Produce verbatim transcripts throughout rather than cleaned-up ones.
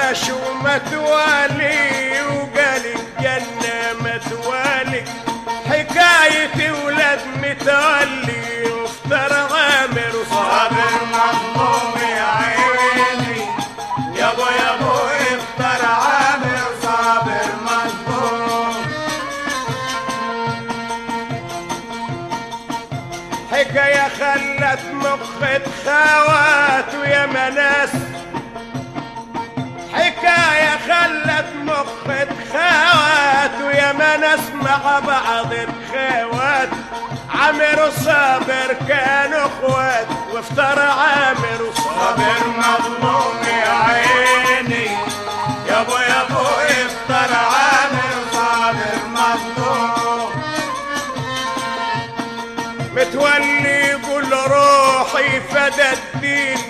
عاش ومتوالي وقال الجنة متوالي، حكاية ولاد متولي وافترى عامر صابر مظلوم يا عيني يابو يابو افترى عامر صابر مظلوم. حكاية خلت مخ خوات ويا مناس، حكاية خلت مخ خوات ويا مناس مع بعض الخوات، عامر وصابر كانوا اخوات وافترى عامر وصابر مظلوم يا عيني يابو يابو افترى عامر صابر مظلوم. متولي يقول روحي فدى الدين،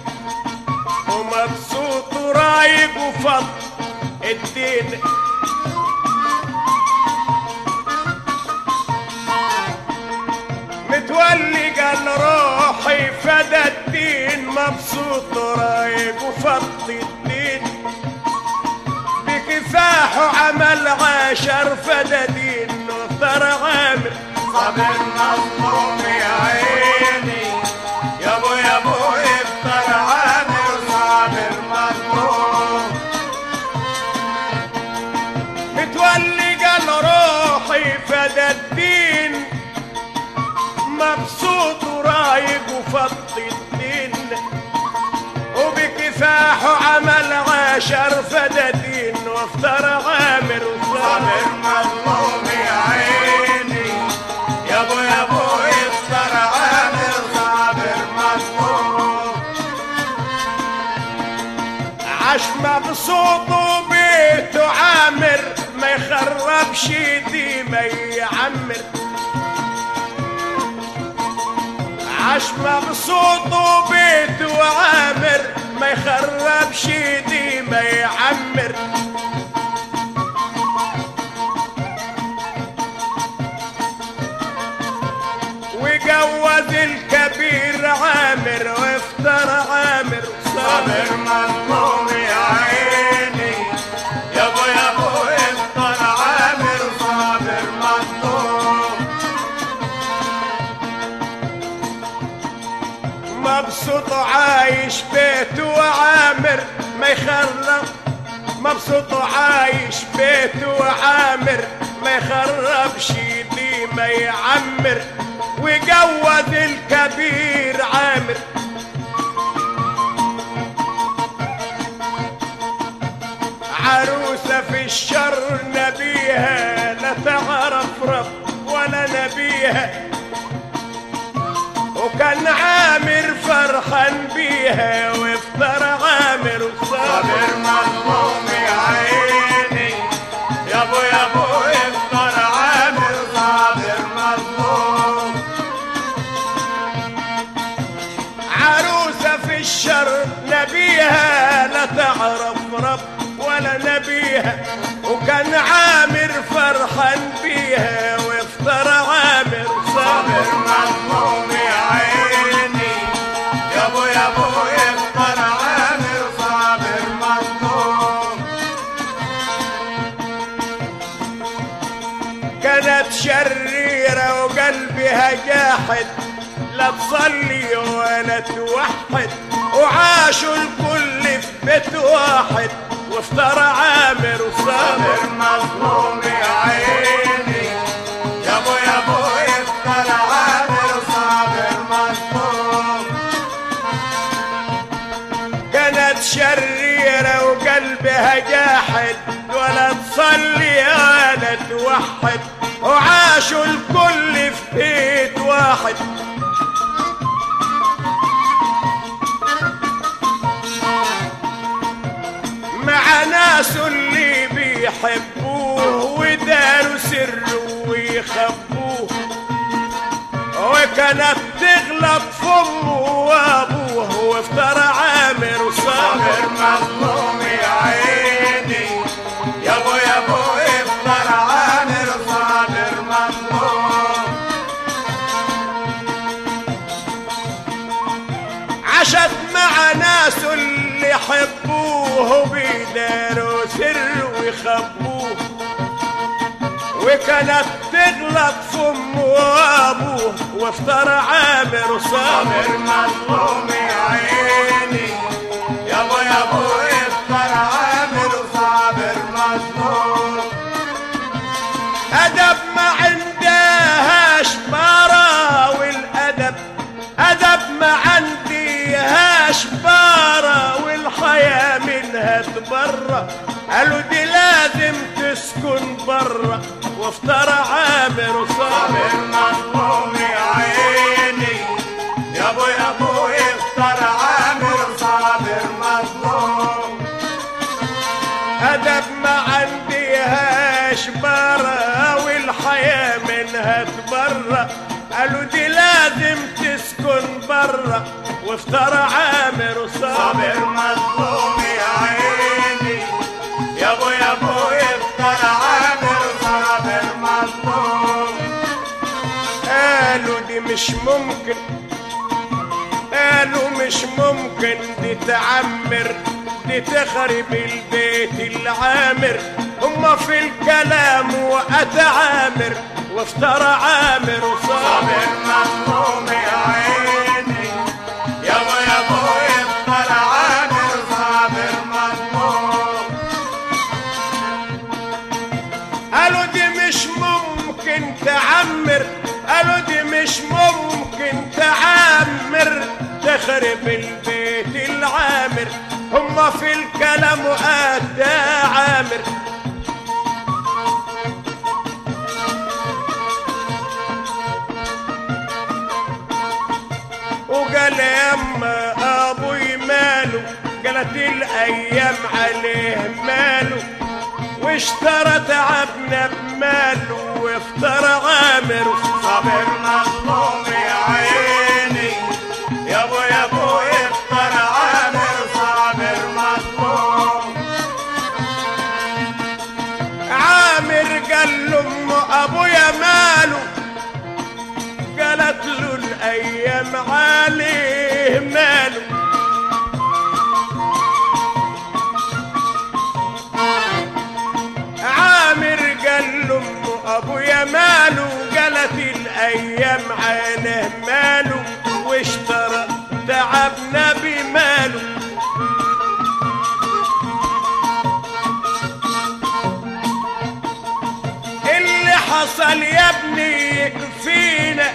ومبسوط ورايق وفض الدين، متولي قال روحي فدى الدين، مبسوط ورايق وفض الدين، بكفاحه عمل عاشر فدى دين وافترى عامر صابر مظلوم يا عيني يابو يابو افترى عامر صابر مظلوم. متولي قال روحي فدى الدين، مبسوط ورايق وفض الدين، وبكفاحه عمل عاشر فدى دين وافترى عامر صابر مظلوم يا عيني يابو يابو افترى عامر صابر مظلوم. عاش مبسوط وبيته عامر، ما يخربش دي ما يعمر، عاش مبسوط وبيته عامر، ما يخربش دي ما يعمر، وجوز الكبير عامر وافترى عامر صابر مظلوم يا عيني يابو يابو افترى عامر صابر مظلوم. مبسوط عايش بيته وعامر ما يخرب، مبسوط عايش بيته وعامر ما يخربش دي ما يعمر، وجوز الكبير عامر، عروسة في الشر نبيها لا تعرف رب ولا نبيها، وكان عامر فرحان بيها وافترى عامر صابر مظلوم يا عيني يابو يابو افترى عامر صابر مظلوم. عروسة في الشر نبيها لا تعرف رب ولا نبيها، وكان عامر فرحان بيها وافترى عامر صابر مظلوم يا عيني يابو يابو افترى عامر صابر مظلوم. كانت شريرة وقلبها جاحد، لا تصلي ولا توحد، وعاشوا الكل في بيت واحد وافترى عامر وصابر مظلوم يا عيني يابو يابو افترى عامر صابر مظلوم. كانت شريرة وقلبها جاحد، ولا تصلي ولا توحد، وعاشوا الكل في بيت واحد، مع ناس اللي بيحبوه وداروا سر ويخبوه، وكانت تغلط في امه وابوه وافترى عامر وصابر مظلوم يا عيني يابو يابو افترى عامر صابر مظلوم. عاشت مع ناس اللي يحبوه ويخبوه، وكانت تغلط في امه وابوه، وافترى عامر صابر مظلوم يا عيني يابو يابو افتر عامر صابر مظلوم. أدب ما عندهاش بارة، والأدب أدب ما عندهاش بارة، والحياة منها تبرى، قالوا دي لازم تسكن برا، وافترى عامر صابر مظلوم يا عيني يابو يابو افتر عامر صابر مظلوم. أدب ما عندهاش بارة، والحياة منها تبرى، قالوا دي لازم تسكن برا، وافترى عامر صابر مظلوم يا عيني يابو يابو افتر عامر صابر مظلوم. قالوا دي مش ممكن، قالوا مش ممكن دي تعمر، دي تخرب البيت العامر، هما في الكلام وقت عامر، وافترى عامر صابر مظلوم يا عيني يابو يابو افتر عامر صابر مظلوم. قالوا دي مش ممكن تعمر، قالوا دي مش ممكن تعمر، تخرب البيت العامر، هما في الكلام وقت عامر. وقال يما ابوي ماله، قالت الايام عليه ماله، واشترى تعبنا بماله، وافترى عامر صابر مظلوم يا عيني يابو يابو افتر عامر صابر مظلوم. عامر قال له ام ابويا ماله، قالت له الايام عليه ماله، عامر قال له ام ابويا ماله، قالت الايام عليه ماله، واشترى تعبنا بماله. اللي حصل يا ابني يكفينا،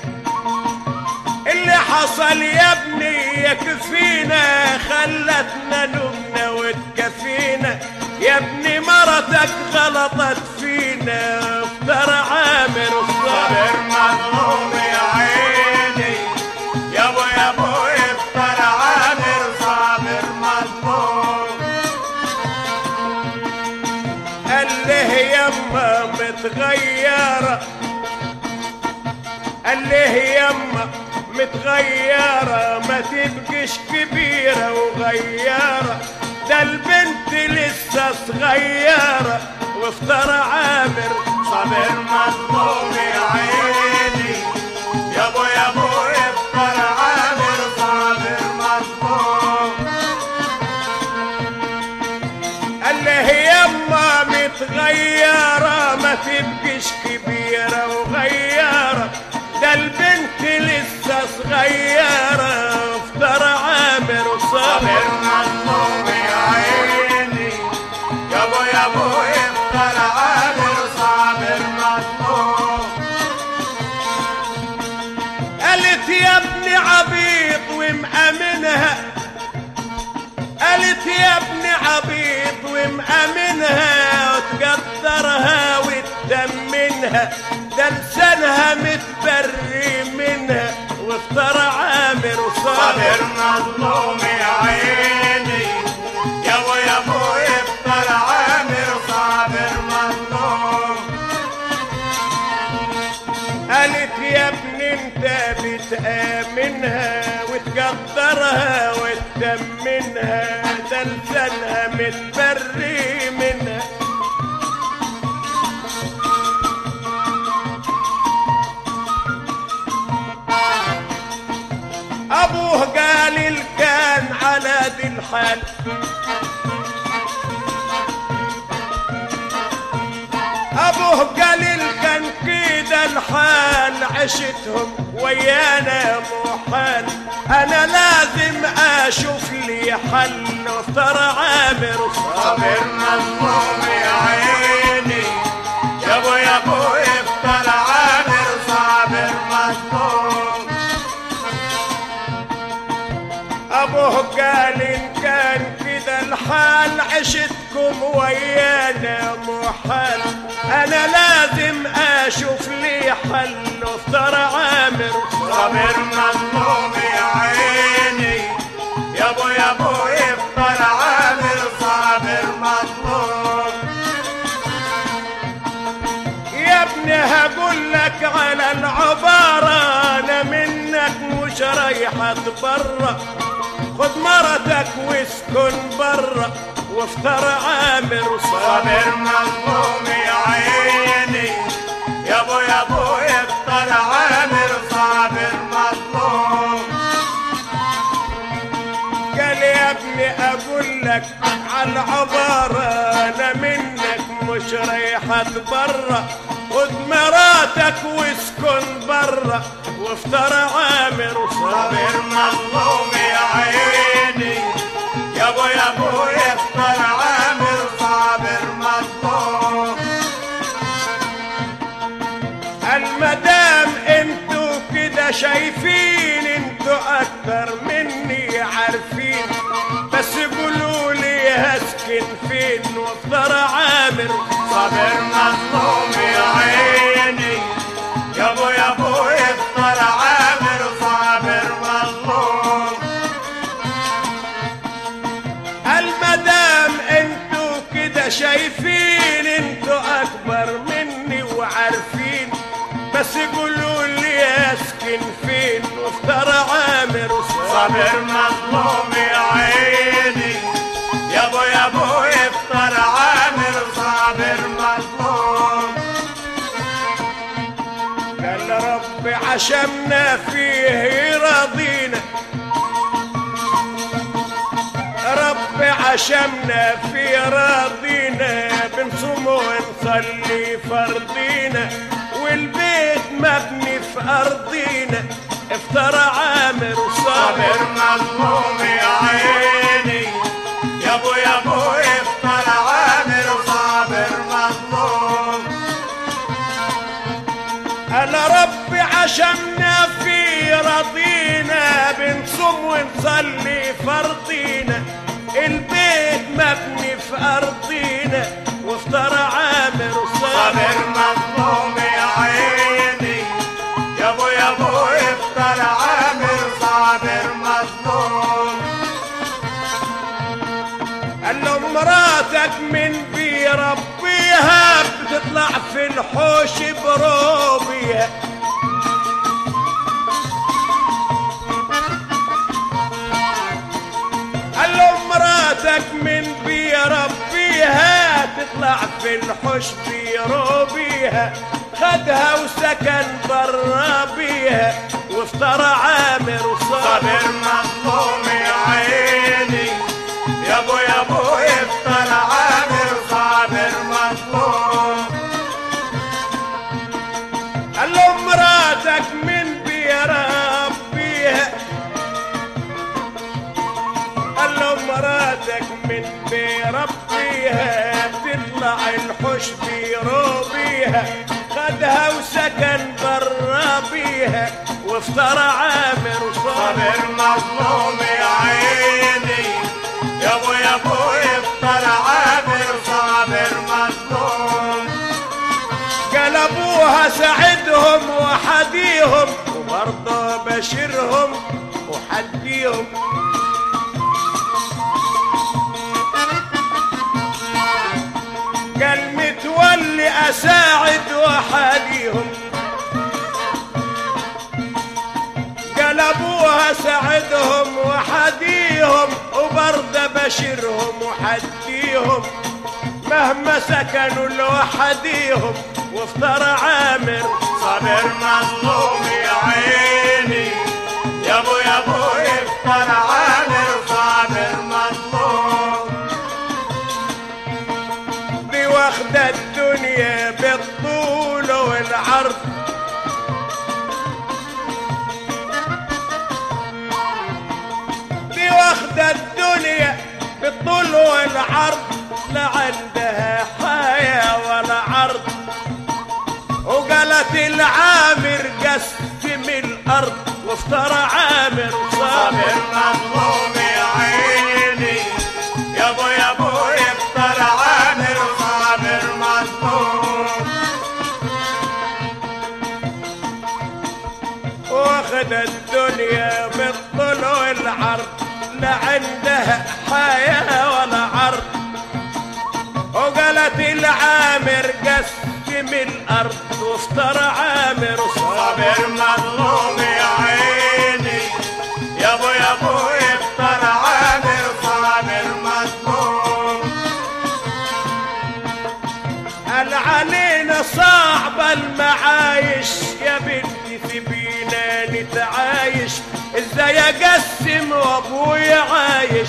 اللي حصل يا ابني يكفينا، خلتنا نمنا وتكفينا، يا ابني مرتك غلطت فينا، افترى عامر صابر مظلوم يا عيني يابو يابو افتر عامر صابر مظلوم. قال له يما متغيرة، قال له يما متغيرة، ما تبقش كبيرة وغيارة، ده البنت لسه صغيرة، وافترى عامر صابر مظلوم يا عيني يابو يابو افتر عامر صابر مظلوم. قال له يما متغيرة، ما تبقش كبيرة وغيارة، ده البنت لسه صغيرة، افترى عامر صابر مظلوم يا عيني يابو يابو افتر عامر صابر مظلوم. قالت يا ابني عبيط ومأمنها، قالت يا ابني عبيط ومأمنها، وتقدرها وتدمنها، ده لسانها متبري منها، وافترى عامر صابر مظلوم يا عيني يابو يابو افتر عامر صابر مظلوم. قالت يا ابني انت بتآمنها وتقدرها وتدمنها، ده لسانها متبري منها. ابوه قال الكان على دي الحال، عشتهم ويانا محال، انا لازم اشوف لي حل. وافتر عامر صابر مظلوم يا عيني، يابو يابو افتر عامر صابر مظلوم. ابوه قال ان كان كده الحال عشتكم ويانا محال، انا لازم اشوف لي حل. وافتر عامر صابر مظلوم يا عيني، يابو يابو افتر عامر صابر مظلوم. يا ابني هقول لك على العبارة، انا منك مش رايحة برا، خد مرتك واسكن برا. وافتر عامر صابر مظلوم يا عيني، يابو يابو افتر عامر صابر مظلوم. قال يا ابني اقول لك على العبارة، انا منك مش رايحة برا، خد مراتك واسكن برا. وافتر عامر صابر مظلوم يا عيني، يابو يابو افتر عامر صابر مظلوم. المدام انتوا كده شايفين، انتوا اكتر مني عارفين، بس قولوا لي هسكن فين. وافتر عامر صابر مظلوم يا عيني، يابو يابو افتر عامر صابر مظلوم. المدام انتوا كده شايفين، انتوا اكبر مني وعارفين، بس قولوا لي اسكن فين. وافتر عامر صابر مظلوم يا عيني، يابو يابو افتر عامر صابر مظلوم. قال ربي عشمنا فيه رضينا، ربي عشمنا فيه رضينا، بنصوم ونصلي فرضينا، والبيت مبني في أرضينا. افتر عامر صابر مظلوم يا عيني، يابو يابو افتر عامر صابر مظلوم. أنا ربي عشمنا في رضينا، بنصوم ونصلي فرضينا، البيت مبني في أرضينا. وافتر عامر صابر مظلوم يا عيني، يابو يابو افتر عامر صابر مظلوم. قال له مراتك من بيربيها، بتطلع في الحوش بروبيها. قال له مراتك من بيربيها، تطلع في الحوش بيروبيها، خدها وسكن برا بيها. وافتر عامر صابر مظلوم يا عيني، يابو يابو افتر عامر صابر مظلوم. قال له مراتك من بيربيها، قال له مراتك من بيربيها، بتطلع الحوش بيروبيها، خدها وسكن برا بيها. وافتر عامر صابر مظلوم يا عيني، يابو يابو افتر عامر صابر مظلوم. قال ابوها ساعدهم وحديهم، وبرضه بشرهم وحديهم. قال متولي اساعد وحديهم، قال ابوها ساعدهم وحديهم، وبرضه بشرهم وحديهم، مهما سكنوا لوحديهم. وافتر عامر صابر مظلوم يا عيني، يابو يابو افتر عامر صابر مظلوم. دي واخدة الدنيا بالطول والعرض، بالطول والعرض لا عندها حياة ولا عرض. وقالت العامر قسم الأرض وافترى عامر صابر مظلوم يا عيني يابو يابو يفتر عامر صابر مظلوم. واخد الدنيا بالطول والعرض لا عندها حياة ولا عرض. وقالت العامر قسم الأرض وافترى عامر صابر مظلوم يا عيني يابو يابو يفتر عامر صابر مظلوم. قال علينا صعبة المعايش يا بنتي في بينا نتعايش. ازاي اقسم وابوي عايش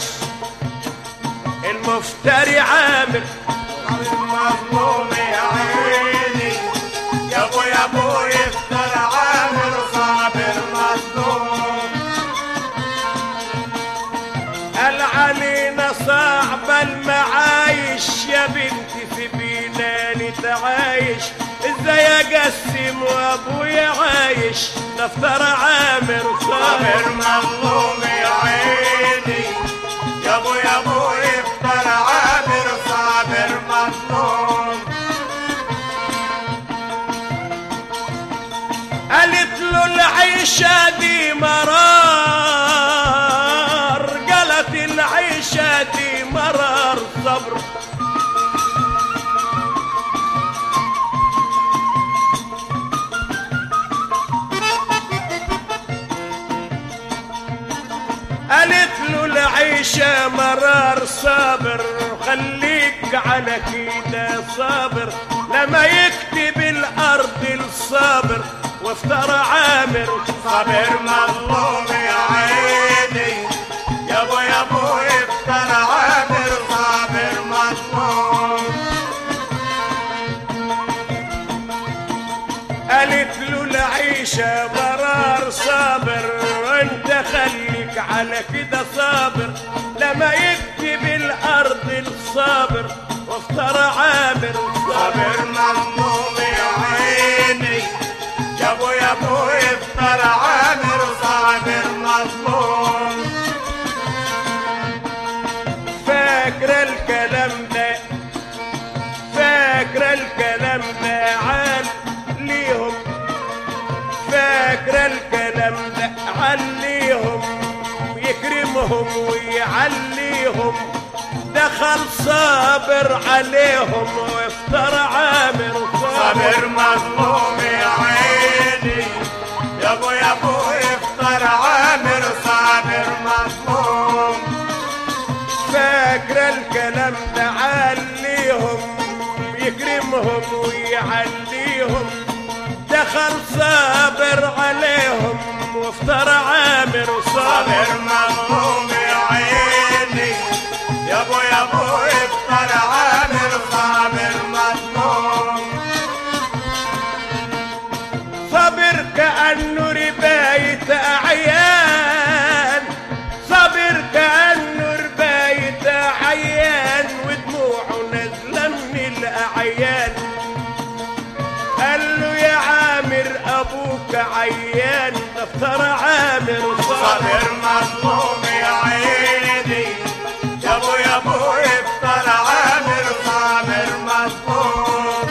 المفتري عامر مظلوم يا عيني يابو يابو يفتر عامر صابر مظلوم. قال علينا صعبة المعايش يا بنتي في بينا نتعايش. ازاي اقسم وابوي عايش نفتر عامر صابر مظلوم يا عيني يابو يابو يفتر عامر صابر مظلوم. قالت له العيشة دي مرار. قالت العيشة دي مرار صبر. قالت له العيشة مرار صابر. خليك على كده صابر لما يكتب الأرض الصابر وافترى عامر صابر مظلوم يا عيني يابو يابو يفتر عامر صابر مظلوم. قالت له العيشة مرار صابر وانت خليك على كده صابر لما يكتب الأرض الصابر وافترى عامر صابر مظلوم يا عيني يابو يابو يفتر عامر صابر مظلوم. فاكرة الكلام ده فاكرة الكلام ده عليهم. فاكرة الكلام ده عليهم يكرمهم ويعليهم. دخل صابر عليهم وافترى عامر صابر مظلوم يا عيني يابو يابو يفتر عامر صابر مظلوم. فاكرة الكلام ده عليهم يكرمهم ويعليهم. دخل صابر عليهم وافترى عامر صابر مظلوم يا عيني يابو يابو يفتر عامر صابر مظلوم. صابر كأنه رباية أعيان. صابر كأنه رباية أعيان ودموعه نازلة من الأعيان. قال له يا عامر أبوك عيان افترى عامر صابر مظلوم يا عيني يابو يابو يفتر عامر صابر مظلوم.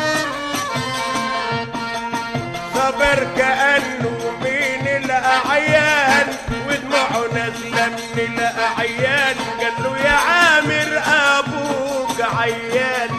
صابر كأنه من الأعيان ودموعه نازلة من الأعيان. قال له يا عامر أبوك عيان.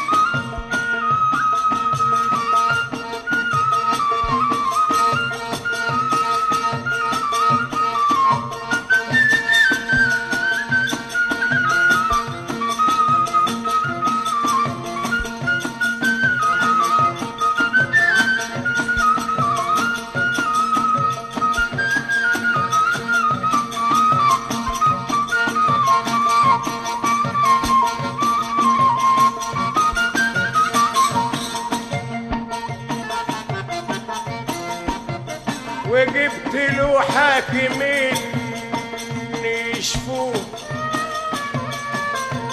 وجبت له حاكمين يشفوه.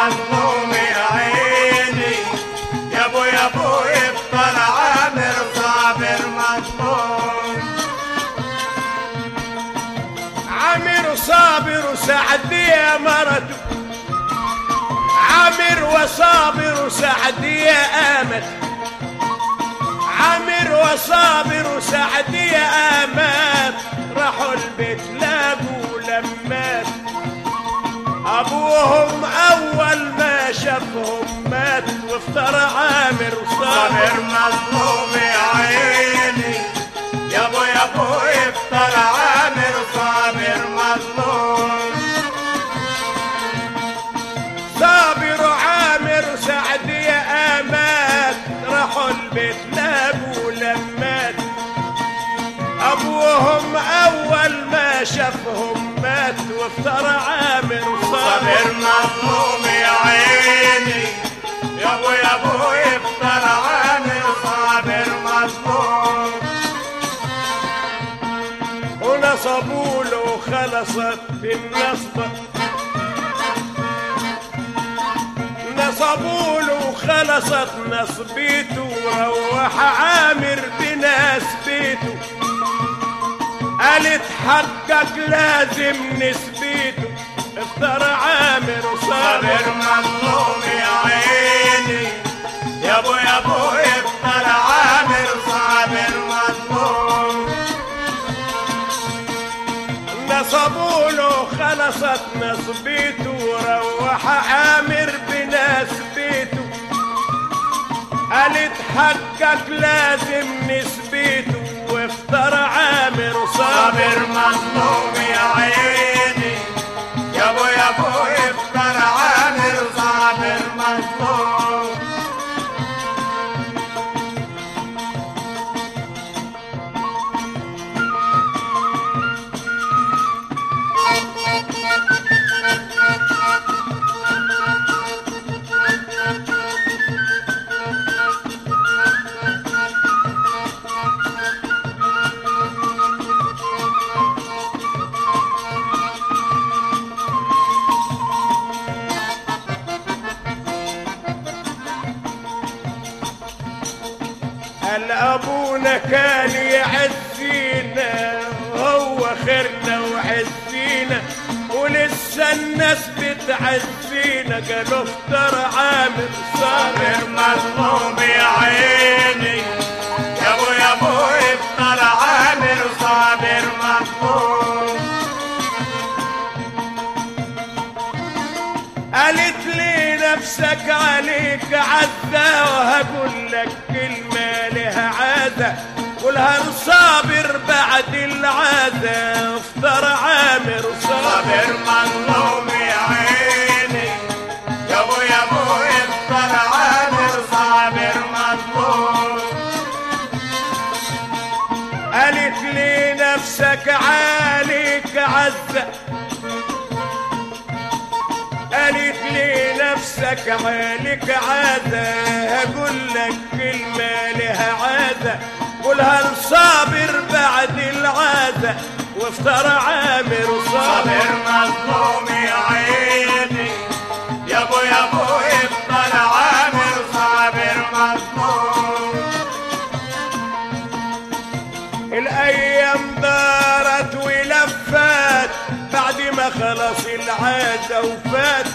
مظلوم يا عيني يا ابو يا ابو افطر عامر صابر مظلوم عامر صابر وسعدية مرته عامر وصابر وسعدية آمت عامر وصابر وسعدية آمات راحوا البيت لاقوا لمات أبوهم أول ما شافهم مات وافترى عامر صابر مظلوم يا عيني يا ابو يا ابو افطر عامر صابر مظلوم صابر وعامر سعدية آمات راحوا البيت لاقوا لمات أبوهم أول ما شافهم مات وافترى عامر صابر مظلوم يا عيني يا ابو يا ابو افطر عامر صابر مظلوم ونصبوا له خلصت النصبة نصبوا له خلصت نصبيته وروح عامر بناس بيته قالت حقك لازم نسبيته افترى عامر صابر مظلوم يا عيني يا ابو يا ابو افطر عامر صابر مظلوم نصبوا له خلصت نصبيته وروح عامر بناس بيته قالت حقك لازم نسبيته وافترى عامر صابر مظلوم يا عيني يا ابو يا ابو افطر عامر صابر مظلوم قال أبونا كان يعزينا وهو خيرنا وعزينا ولسه الناس بتعزينا قالوا افترى عامر صابر مظلوم يا عيني يا ابو يا ابو افطر عامر صابر مظلوم قالت لي نفسك عليك عزة وهقول لك كلمة لها عادة قولها صابر بعد العادة افترى عامر صابر مظلوم يا عيني يا ابو يا ابو افطر عامر صابر مظلوم قالت لي نفسك عليك عزة قالت لي نفسك عليك عادة هقول لك كلمة لها عادة قولها الصابر بعد العادة وافترى عامر صابر مظلوم يا عيني يا ابو يا ابو افطر عامر صابر مظلوم الأيام دارت ولفت بعد ما خلص العادة وفات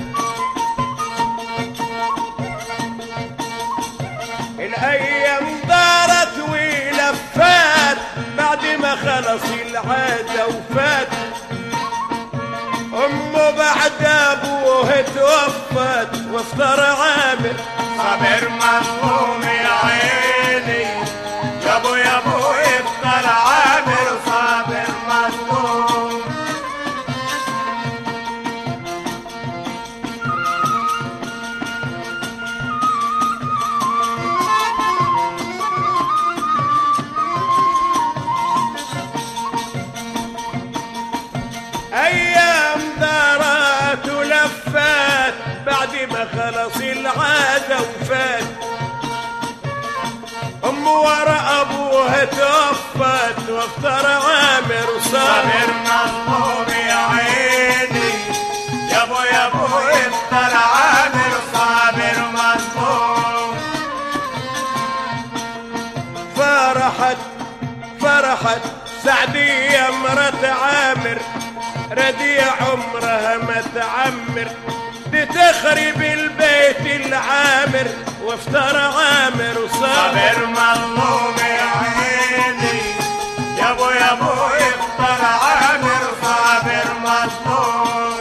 الأيام دارت ولفت بعد ما خلص العادة وفات أمه بعد أبوه توفت وافترى عامر صابر مظلوم يا عيني يا ابو يا ابو افطر عامر صابر مظلوم أيام دارت ولفت بعد ما خلص العادة وفات أم ورا أبوها توفت وافترى عامر صابر مظلوم يا عيني يا ابو يا ابو افطر عامر ردي عمرها ما تعمر، دي تخرب البيت العامر وافتر عامر وصابر. صابر مظلوم يا عيني يا ابو يا ابو افطر عامر صابر مظلوم.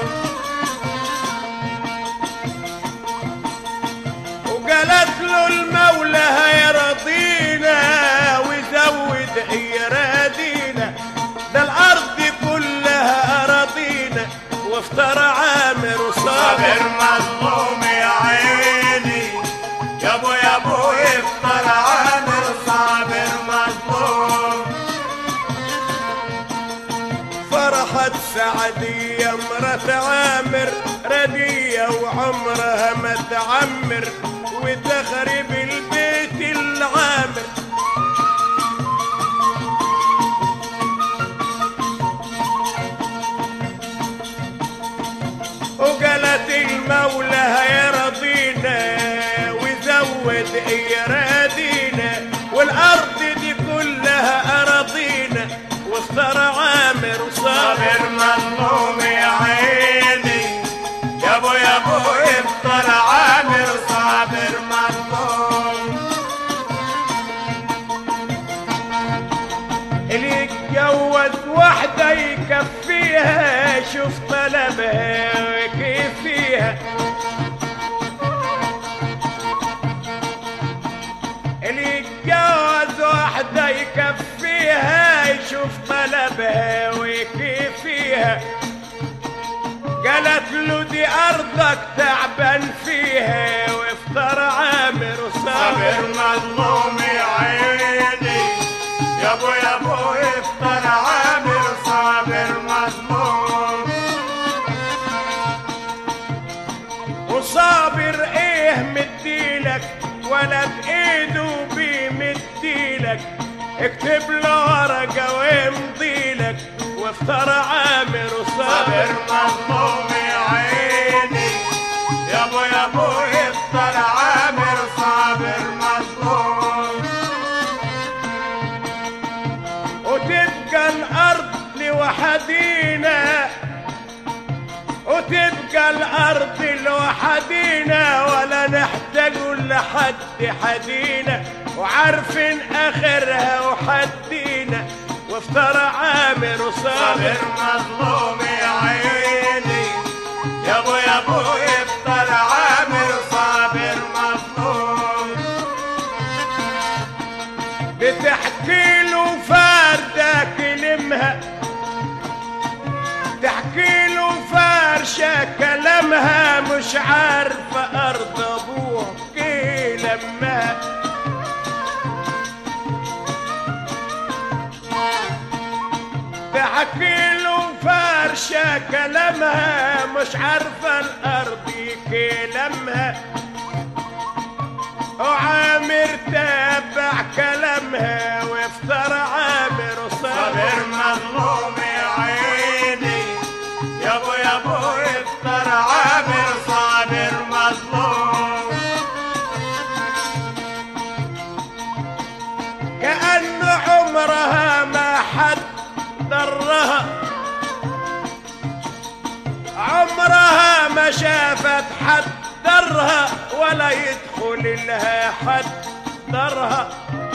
وقالت له المولى هيرضينا ويزود ايرادينا، ده الارض كلها اراضينا وافتر عامر وصابر. صابر مظلوم يا عيني يا ابو يا ابو افطر عامر صابر مظلوم. فرحت سعدية مرت عامر ردية وعمرها ما تعمر وتخرب البيت العامر. وقالت المولى هيرضينا ويزود ايرادينا، والارض دي كلها اراضينا وافتر عامر وصابر. صابر مظلوم يا عيني يا ابو يا ابو افطر عامر صابر مظلوم. اللي يتجوز واحدة يكفيها شوف طلبها وكيف فيها، اللي يتجوز واحدة يكفيها يشوف طلبها وكيف فيها. قالت له دي أرضك تعبان فيها وافتر عامر وصابر. صابر مظلوم يا عيني يا ابو يا ابو افطر عامر صابر مظلوم. وصابر ايه مديلك ولا بايده بيمديلك، اكتب له ورقه ويمضيلك وافتر عامر وصابر. صابر مظلوم يا عيني يا ابو يا ابو افطر عامر صابر مظلوم. وتبقى الارض لوحدينا وتبقى الارض لوحدينا ولا نحتاج لحد حدينا، وعارفين اخرها وحدينا وافتر عامر وصابر. صابر مظلوم يا عيني يا ابو يا ابو افطر عامر صابر مظلوم. بتحكي له فردة كلمها، تحكي له فرشة كلامها، مش عارفة أرض أبوه كلامها. تحكي له فرشة كلامها، مش عارفة الأرض كلامها. وعامر تابع كلامها وافتر عامر وصابر. صابر مظلوم يا عيني يا ابو يا ابو افطر عامر صابر مظلوم. كأن عمرها ما حد ضرها، عمرها ما شافت حد ضرها ولا يدخل لها حد ضرها.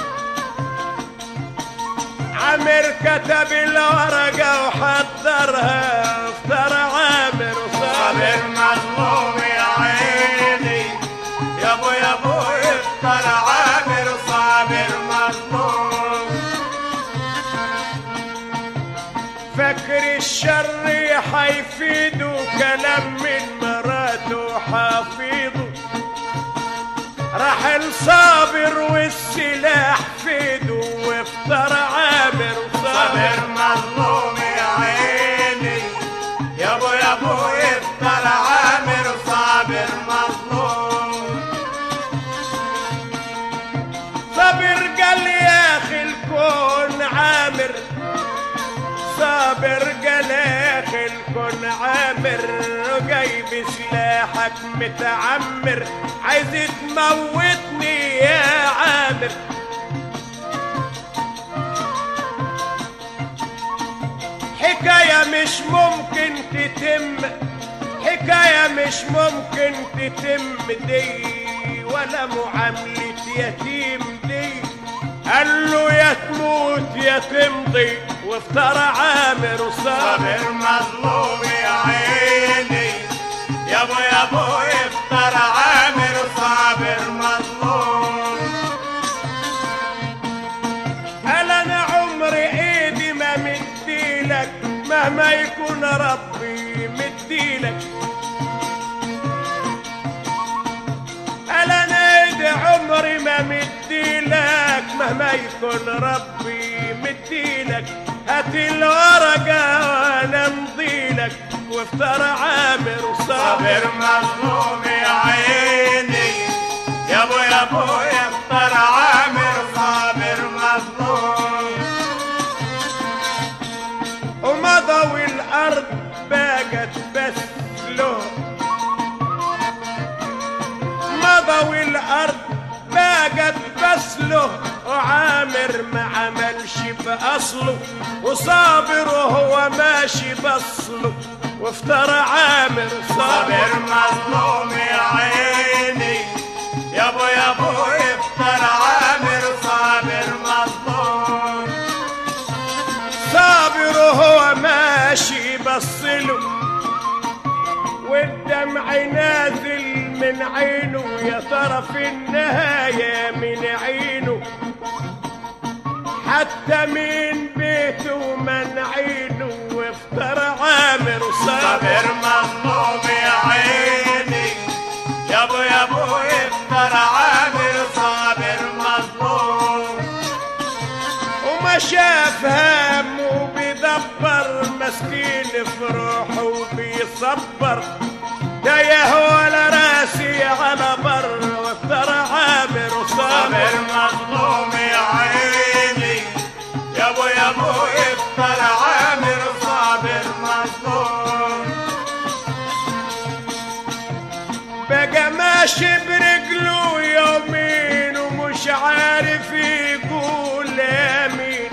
عامر كتب الورقة وحضرها افتر عامر وصابر. صابر مظلوم يا عيني يا ابو يا ابو افطر عامر صابر مظلوم. فكر الشر حيفيده كلام من مراته حافظه، راح الصابر والسلاح فيده وافتر عامر وصابر. صابر مظلوم يا عيني يا ابو يا ابو افطر عامر صابر مظلوم. صابر قال يا اخي الكون عامر، صابر قال يا اخي الكون عامر، جايب سلاحك متعمر عايز تموتني يا عامر. حكاية حكاية مش ممكن تتم، حكاية مش ممكن تتم دي، ولا معاملة يتيم دي. قال له يا تموت يا تمضي، وافترى عامر وصابر. صابر مظلوم يا عيني، يابو يابو افترى عامر صابر مظلوم. قال انا عمري ايدي ما مديلك، مهما يكون ربي مديلك. قال انا ايدي عمري ما مديلك، مهما يكون ربي مديلك. هات الورقة وانا امضيلك، وافترى عامر وصابر. صابر مظلوم يا عيني، يابو يابو افترى عامر صابر مظلوم. ومضوا الارض باقت بس له، مضوا الارض باقت بس له، وعامر ما عملش باصله، وصابر وهو ماشي بصله، وافترى عامر صابر. صابر مظلوم يا عيني، يابو يابو افترى عامر صابر مظلوم. صابر وهو ماشي بصله، والدمع نازل من عينه، يا ترى في النهاية من عينه، حتى من بيته منعينه، وافترى عامر صابر. صابر مظلوم يا عيني، يابو يابو افترى عامر صابر مظلوم. وما شاف همه بيدبر، مسكين في روحه وبيصبر، تايه ولا راسي على بر، وافترى عامر صابر صابر. مظلوم يا عيني، يابو يابو افترى عامر صابر مظلوم. بقى ماشي برجله يومين، ومش عارف يقول امين.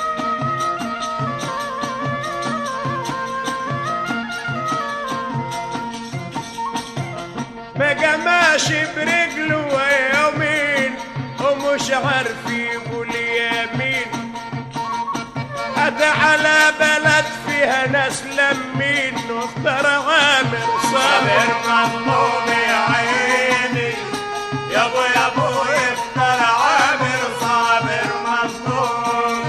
بقى ماشي برجله يومين، ومش عارف يقول يمين. أتى على بلد فيها ناس لمين، وافترى عامر صابر صابر. مظلوم يا عيني، يابو يابو افترى عامر صابر مظلوم.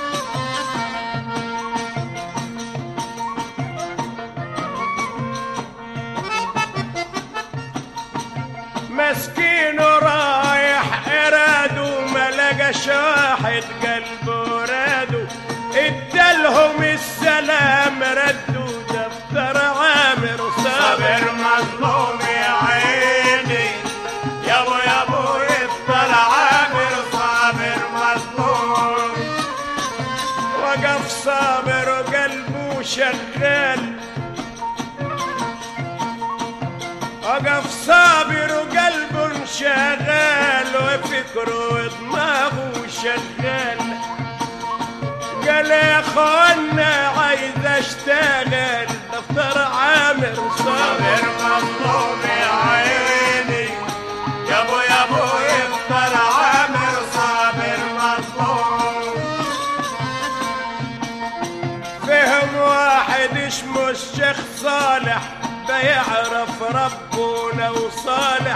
مسكين رايح إراده، ما لقاش واحد قلبه راده، ادالهم السلام ردوا، ده افترى عامر صابر. صابر مظلوم يا عيني، يابو يابو افترى عامر صابر مظلوم. وقف صابر وقلبه شغال، وقف صابر وقلبه شغال، وفكره ودماغه شغال. قال يا اخوانا عايز اشتغل، افترى عامر صابر. صابر مظلوم يا عيني، يابو يابو افترى عامر صابر مظلوم. فهم واحد اسمه الشيخ صالح، بيعرف ربه لو صالح،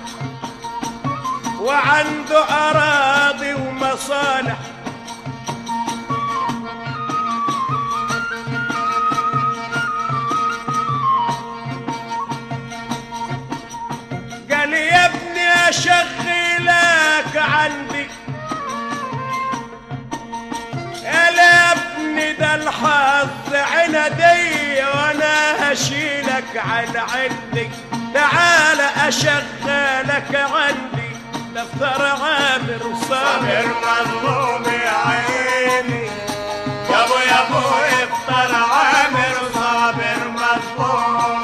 وعنده أراضي ومصالح. قال يا ابني أشغلك عندي، قال يا ابني ده الحظ عندي، وانا هشيلك على عندي، تعال اشغلك عندي، افترى عامر صابر. صابر مظلوم يا عيني، يابو يابو افترى عامر صابر مظلوم.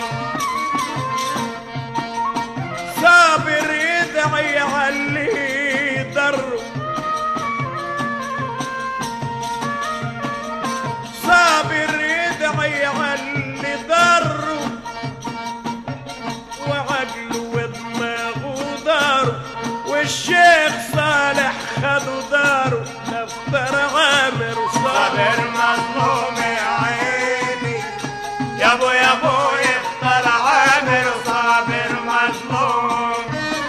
صابر يدعي على اللي ضره، صابر يدعي مظلوم.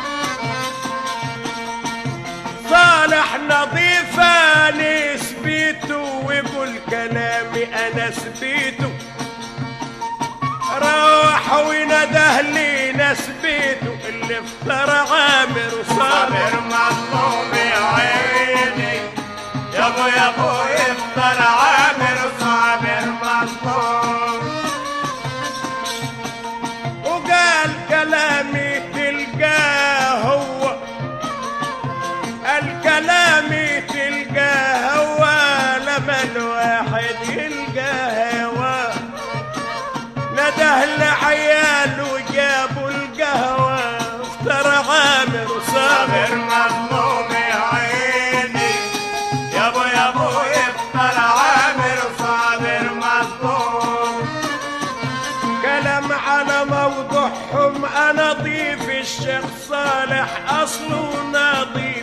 صالح نظيفة نسبيته ويقول كلامي أنا سبيته، راح ونده لي نسبيته اللي افترى عامر وصابر مظلوم يا عيني يا ابو يا ابو افطر عامر صابر مظلوم. وقال كلامي تلقاه هو، الكلامي تلقاه هو لما الواحد يلقاه هو، نده لعيال وجابوا القهوة افترى عامر وصابر مظلوم يا عيني يا ابو يا ابو افطر عامر صابر مظلوم. كلام على موضوعهم انا ضيف الشيخ صالح اصله نظيف،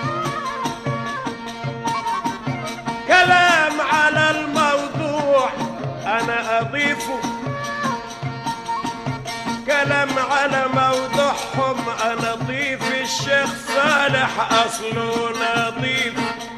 كلام على الموضوع انا اضيفه، كلام على موضوعهم انا ضيف الشيخ صالح اصله نظيف.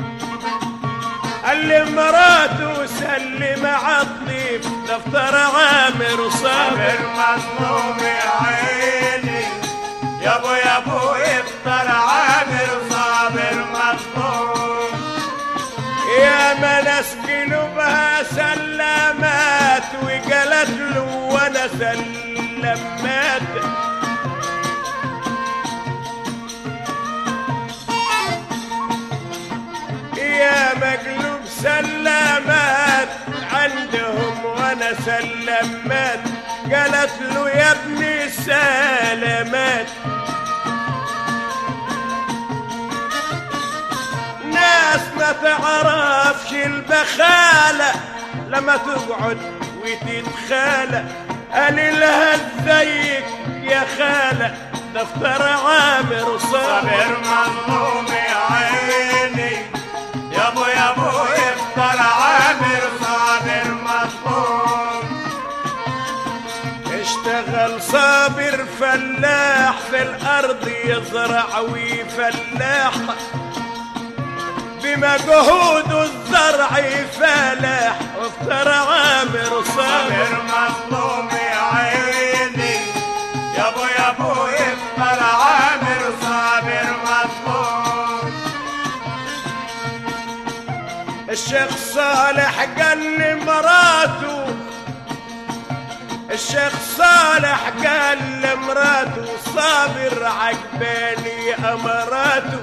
اللي مراته سلم عالضيف دفتر عامر وصابر مظلوم يا عيني يا ابو يا ابو افطر عامر صابر مظلوم. يا ما ناس قلوبها سلامات وقالت له وانا سلمات، يا مقلوب سلامات عندهم وانا سلمات، قالت له يا ابني سلامات. ناس ما تعرفش البخالة لما تقعد وتتخالى، قال لها ازيك يا خالة دفتر عامر وصابر مظلوم يا عيني يا ابو يا ابو افطر عامر صابر مظلوم. اشتغل صابر فلاح في الارض يزرع ويفلاح، بمجهود الزرع فلاح وافترى عامر صابر مظلوم يا عيني يا ابو يا ابو افطر عامر صابر مظلوم. الشيخ صالح قال لمراته، الشيخ صالح قال لمراته صابر عجباني امراته،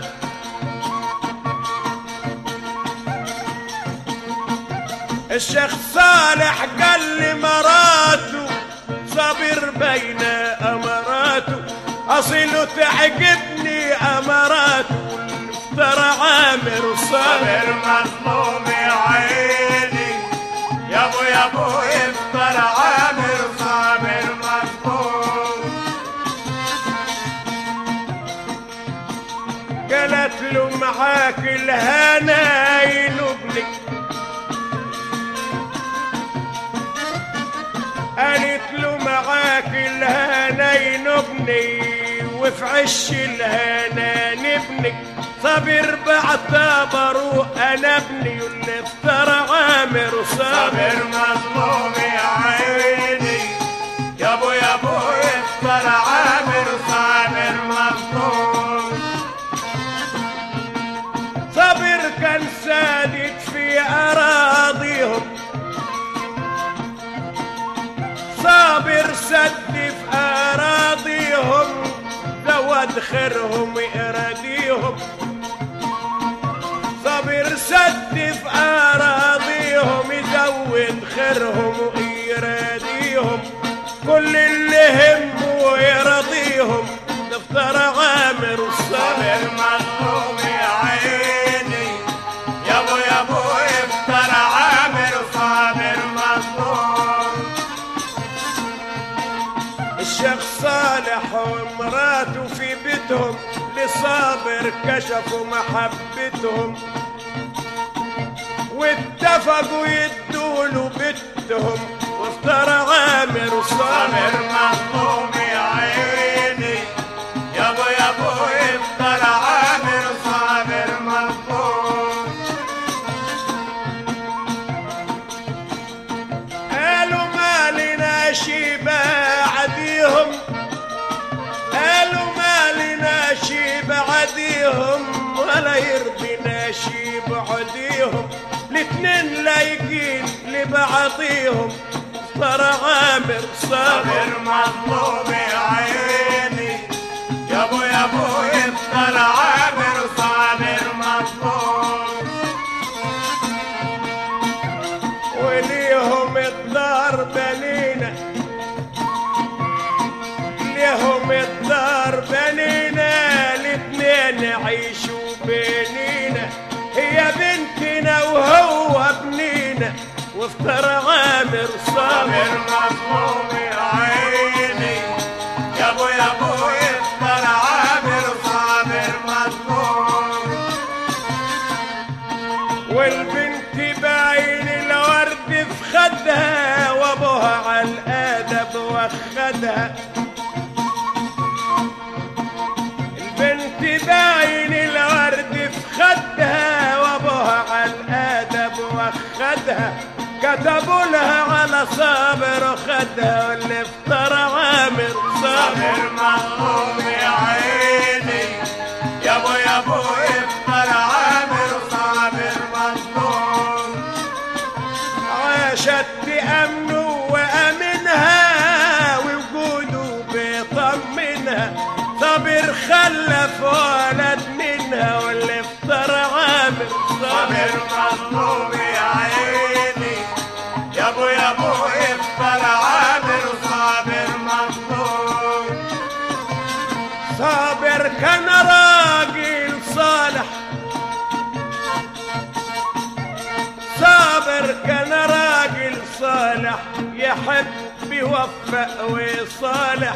الشيخ صالح قال لمراته صابر بين امراته، اصله تعجبني امراته افترى عامر صابر مظلوم يا عيني يا ابو يا ابو افطر عامر صابر مظلوم. قالت له معاك الهنا ينبلك، قالت له معاك الهنا ينبني وفي عش الهنا نبني، صابر بعتبروا انا ابني اللي افترى عامر صابر مظلوم يا عيني يا ابو يا ابو افطر عامر صابر مظلوم. صابر كان سادد في اراضيهم، صابر سد في اراضيهم زود خيرهم وإراديهم، صابر سد في اراضيهم يزود خيرهم وإراديهم، كل اللي همه يرضيهم دفتر عامر الصابر مظلوم يا عيني يا ابو يا ابو افطر عامر صابر مظلوم. الشيخ صالح ومراته في بيتهم لصابر كشفوا محبتهم، واتفقوا يدولوا بيتهم وافترى عامر صابر مظلوم يا عيني بعديهم الاتنين لايقين لبعضيهم افترى عامر صابر مظلوم يا عيني يا ابو يا ابو افتر عامر صابر مظلوم وليهم الدار بنينا ليهم الدار بنينا الاتنين عيشوا بينينا هي بنتنا وهو ابنينا وافترى عامر صابر مظلوم يا عيني يا ابو يا ابو افتر عامر صابر مظلوم والبنت باين الورد في خدها وابوها على الادب واخدها البنت باين الورد في خدها وابوها على الادب واخدها كتبوا لها على صابر وخدها واللي افترى عامر صابر مظلوم يا عيني يا ابو يا ابو افتر عامر صابر مظلوم عاشت بأمنه وأمنها ووجوده بيطمنها صابر خلف ولد منها واللي افترى عامر صابر مظلوم يا عيني يا ابو يا ابو افتر عامر صابر مظلوم صابر كان راجل صالح صابر كان راجل صالح يحب يوفق ويصالح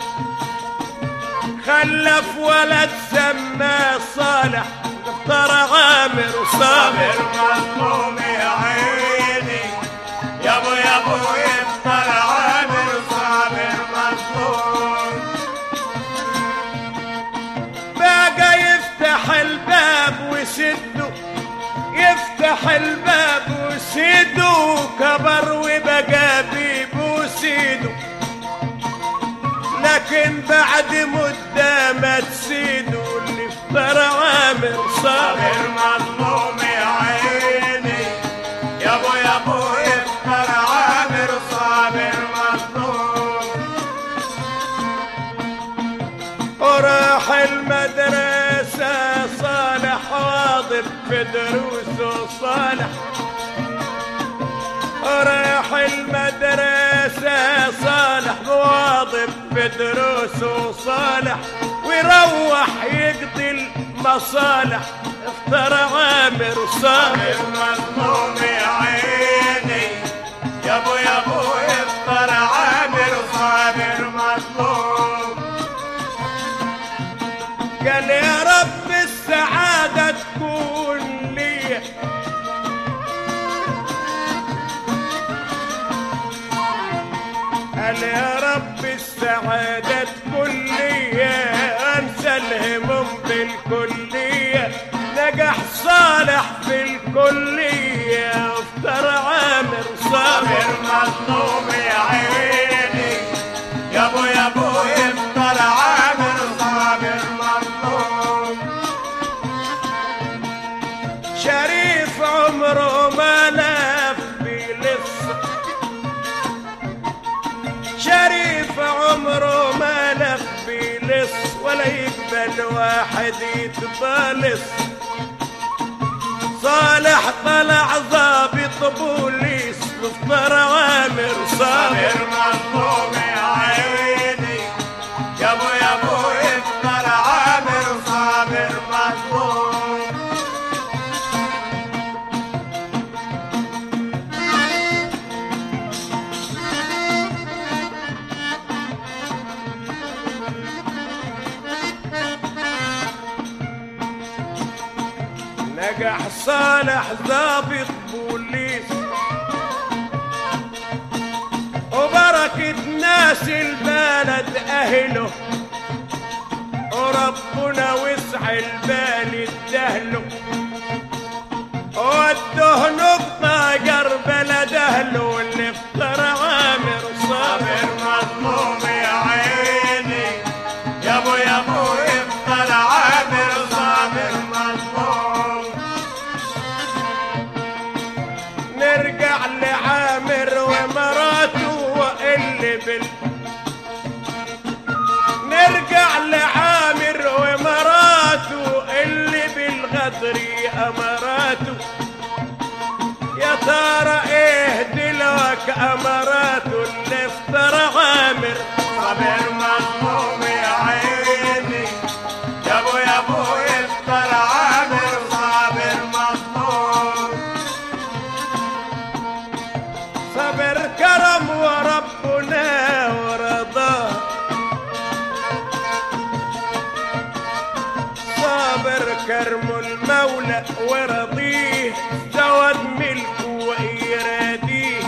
خلف ولد سماه صالح افترى عامر صابر مظلوم يا عيني يا ابو يا ابو افتر عامر صابر مظلوم بقى يفتح الباب وسده يفتح الباب وسيده كبر وبقى بيبوسيده لكن بعد مدة ما تسيده اللي افترى عامر صابر مظلوم يا عيني يا ابو يا ابو افتر عامر صابر مظلوم وراح المدرسة صالح واظب في دروسه صالح راح المدرسة صالح واظب في دروسه صالح ويروح يقضي المصالح افترى عامر صابر مظلوم يا عيني يا ابو يا ابو افتر عامر صابر مظلوم قال يا رب السعادة تكون لي قال يا رب السعادة تكون لي انسى الهموم بالكلية نجح صالح في الكلية افترى عامر صابر مظلوم يا عيني يا ابو يا ابو افتر عامر صابر مظلوم شريف عمره ما لف بلص شريف عمره ما لف بلص ولا يقبل واحد يتبالص صالح طلع ضابط بوليس وافترى عامر صابر مظلوم يا عيني يا ابو يا ابو افتر عامر صابر مظلوم نجح صالح ضابط بوليس وبركة ناس البلد أهله وربنا وسع البال ادهله ودوه نقطة قرب بلد أهله واللي افترى عامر صابر مظلوم يا عيني يا ابو يا ابو افتر عامر صابر مظلوم امراته اللي افترى عامر. صابر مظلوم يا عيني يا ابو يا ابو افطر عامر صابر مظلوم. صابر كرم وربنا ورضاه، صابر كرم المولى ورضيه، زود ملكه وإراديه،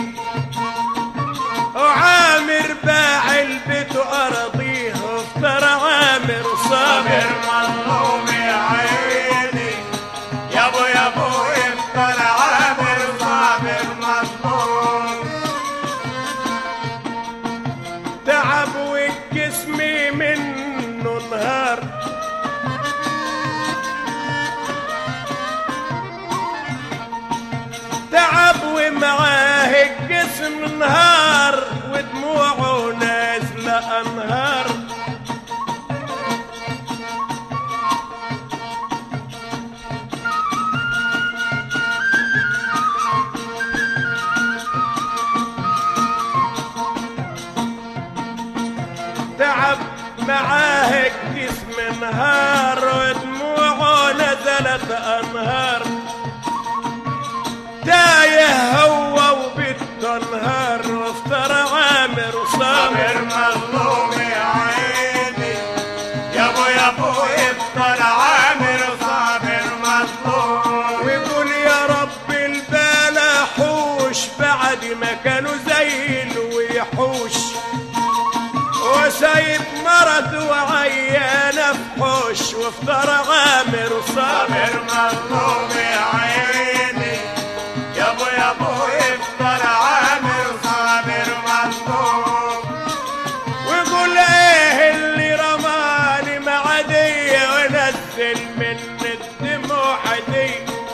وعامر باع البيت وأراضيه وافترى عامر. صابر مظلوم يا عيني يا ابو يا ابو افطر عامر صابر مظلوم. تعب والجسم منه انهار، تعب ومعاه الجسم نهار، ودموعه نازله انهار. تعب معاه الجسم نهار، ودموعه نزلت انهار. تايه هو وبيته انهار وافترى عامر. صابر مظلوم يا عيني يا ابو يا ابو افطر عامر صابر مظلوم. ويقول يا رب البلا حوش بعد ما كانوا زي الوحوش، وسايب مرته وعيانه في حوش وافترى عامر. صابر مظلوم يا عيني يا ابو يا ابو افطر عامر صابر مظلوم. ويقول ايه اللي رماني معدية ونزل من الدموع دي،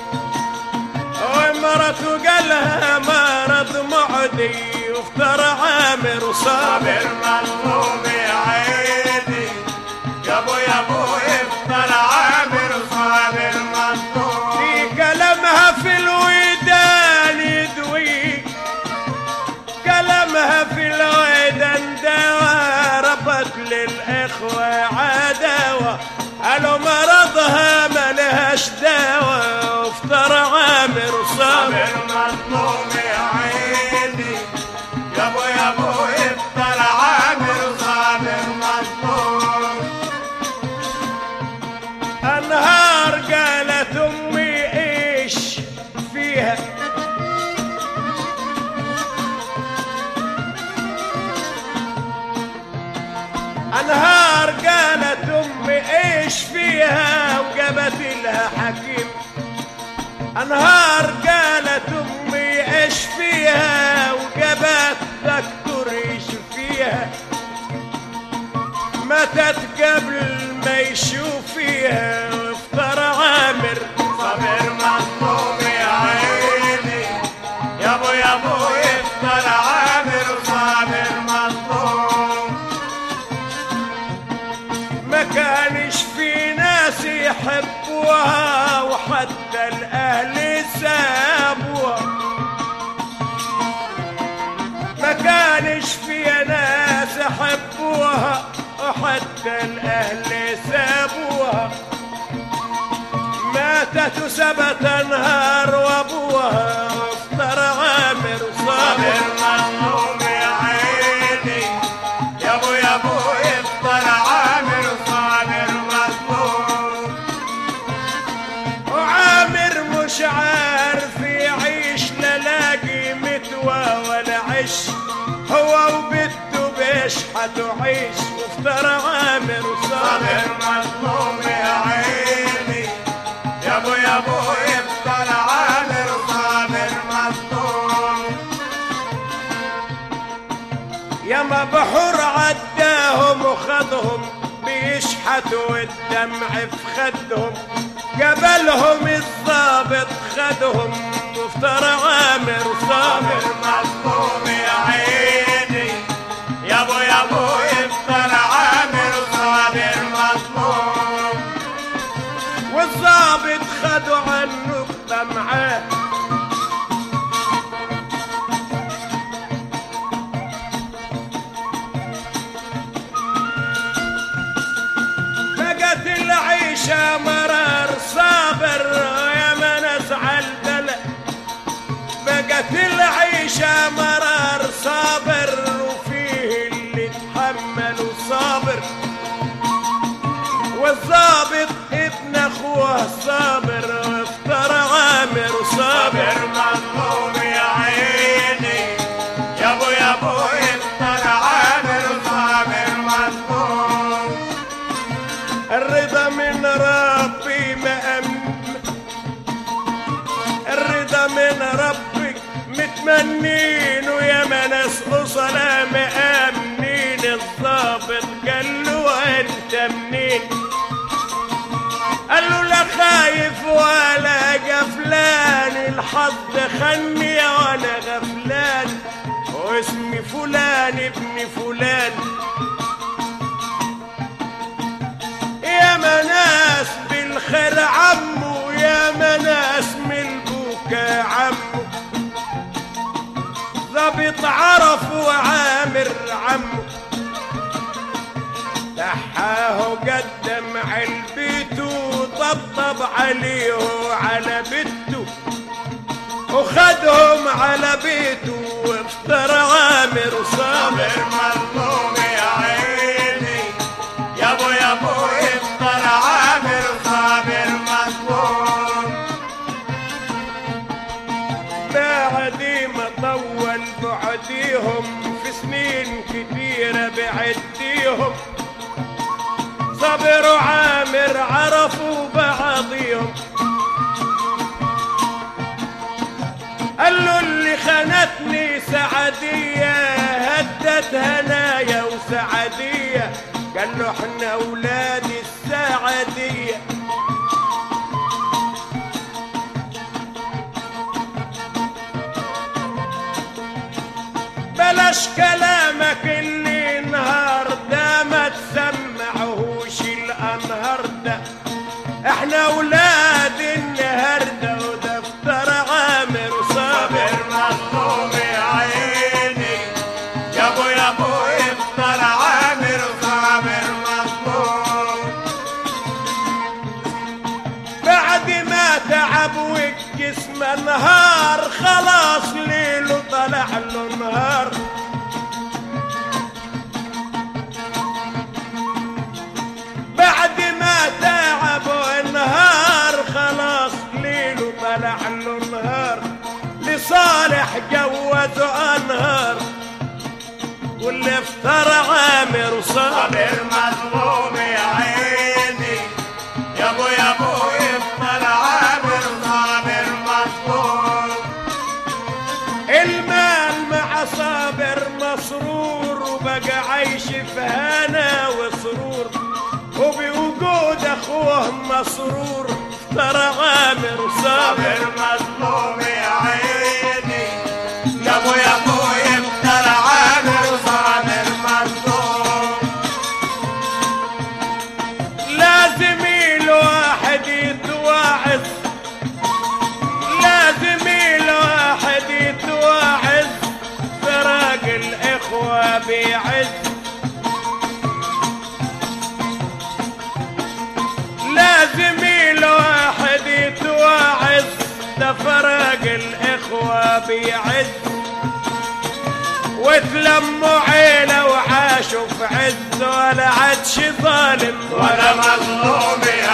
ومرته قالها مرض معدي وافترى عامر. صابر مظلوم يا عيني يا ابو يا ابو افطر عامر صابر مظلوم. في كلامها في الودان يدوي، كلامها في الودان دواء، ربط للإخوة عداوة، قالوا مرضها ملهاش دواء وافترى عامر. صابر مظلوم يا عيني يا ابو يا ابو افطر عامر صابر مظلوم. انهار قالت امي ايش فيها، انهار قالت امي ايش فيها، وجابت لها حكيم. انهار قالت امي ايش فيها، وجابت دكتور يشفيها، ماتت قبل ما يشوف فيها وافترى عامر. صابر مظلوم يا عيني يا ابو يا ابو افطر عامر صابر مظلوم. ما كانش في ناس يحبوها وحتى الاهل سابوها، ما كانش في ناس يحبوها وحتى الاهل سابوها. ماتت وسبت انهار وابوها وافترى عامر. صابر مظلوم يا عيني يا ابو يا ابو افطر عامر صابر مظلوم. وعامر مش عارف يعيش، لا لاقي متوى ولا عش، هو وبنته بيشحتوا عيش وافترى عامر. صابر مظلوم يا عيني يا ابو يا ابو افطر عامر صابر مظلوم. ياما بحور عداهم وخدهم، بيشحتوا الدمع في خدهم، قبلهم الضابط خدهم وافترى عامر. صابر مظلوم يا عيني يا ابو يا ابو افطر عامر صابر مظلوم. والضابط خدوا عنه دمعه، الرضا من ربي مأمن، الرضا من ربي متمنين، ويا ما ناس أصلا مأمنين. الضابط قال له انت منين؟ قال له لا خايف ولا غفلان، الحظ خني وانا غفلان، واسمي فلان ابن فلان. يا مناس بالخير عمو، يا مناس من البكا عمو، ضابط عرف وعامر عمو، دحاه قدم علبيته وطبطب عليه وعلى بيته، وخدهم على بيته وافطر عامر وصابر. مظلوم يا عيني يا ابو يا ابو افطر عامر صابر مظلوم. بعد ما طول بعديهم في سنين كتيرة بعديهم، صابر وعامر عرفوا بعضيهم. قال له اللي خانتني سعدية هدت هنايا وسعدية، قال له احنا اولاد السعدية. بلاش كلامك اللي نهار ده ما تسمعهوش الانهار ده، احنا اولاد النهار ده، وده افطر عامر وصابر. مظلوم يا عيني يا ابو يا ابو افطر عامر صابر مظلوم. بعد ما تعب والجسم انهار، خلاص ليله طلع له نهار. بعد ما تعب وانهار، خلاص ليله طلع له نهار. لصالح جوزه انهار، واللي افطر عامر وصابر. مظلوم يا عيني يا ابو يا ابو افطر عامر صابر مظلوم. المال مع صابر مسرور، وبقى عايش في هنا وسرور، وبوجود اخوه مسرور افطر عامر وصابر. مظلوم يا عيني يا ابو يا ابو افطر عامر صابر مظلوم. لازم الواحد يتواعظ، لازم الواحد يتواعظ، فراق الاخوة بيعز. لازم الواحد يتواعظ، ده فراق الاخوة بيعز. وتلموا عيلة وعاشوا في عز، ولا عادش ظالم ولا مظلوم.